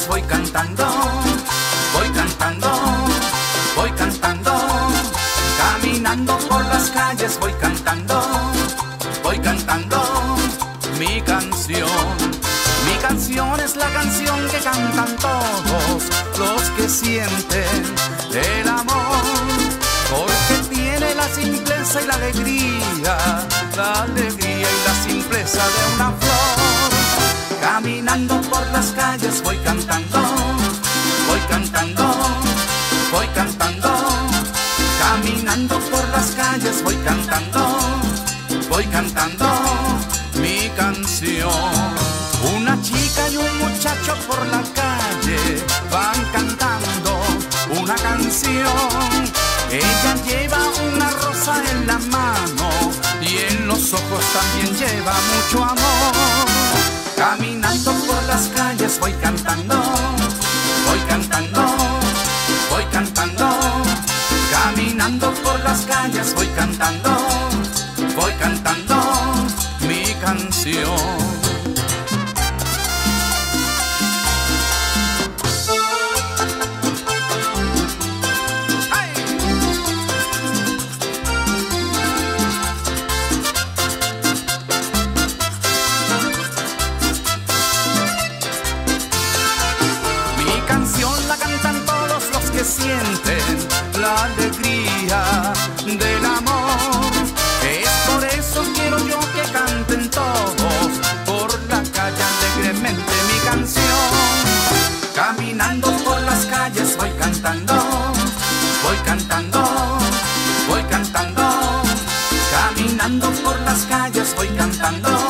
calles voy cantando, voy cantando, voy cantando. Caminando por las calles voy cantando, voy cantando mi canción. Mi canción es la canción que cantan todos los que sienten el amor, porque tiene la simpleza y la alegría y la simpleza de una flor. Caminando por las calles voy cantando, voy cantando, voy cantando. Caminando por las calles voy cantando, voy cantando mi canción. Una chica y un muchacho por la calle van cantando una canción. Ella lleva una rosa en la mano y en los ojos también lleva mucho amor. Caminando por las calles voy cantando, voy cantando, voy cantando. Caminando por las calles voy cantando, voy cantando mi canción. La cantan todos los que sienten la alegría del amor. Es por eso quiero yo que canten todos por la calle alegremente mi canción. Caminando por las calles voy cantando, voy cantando, voy cantando. Caminando por las calles voy cantando,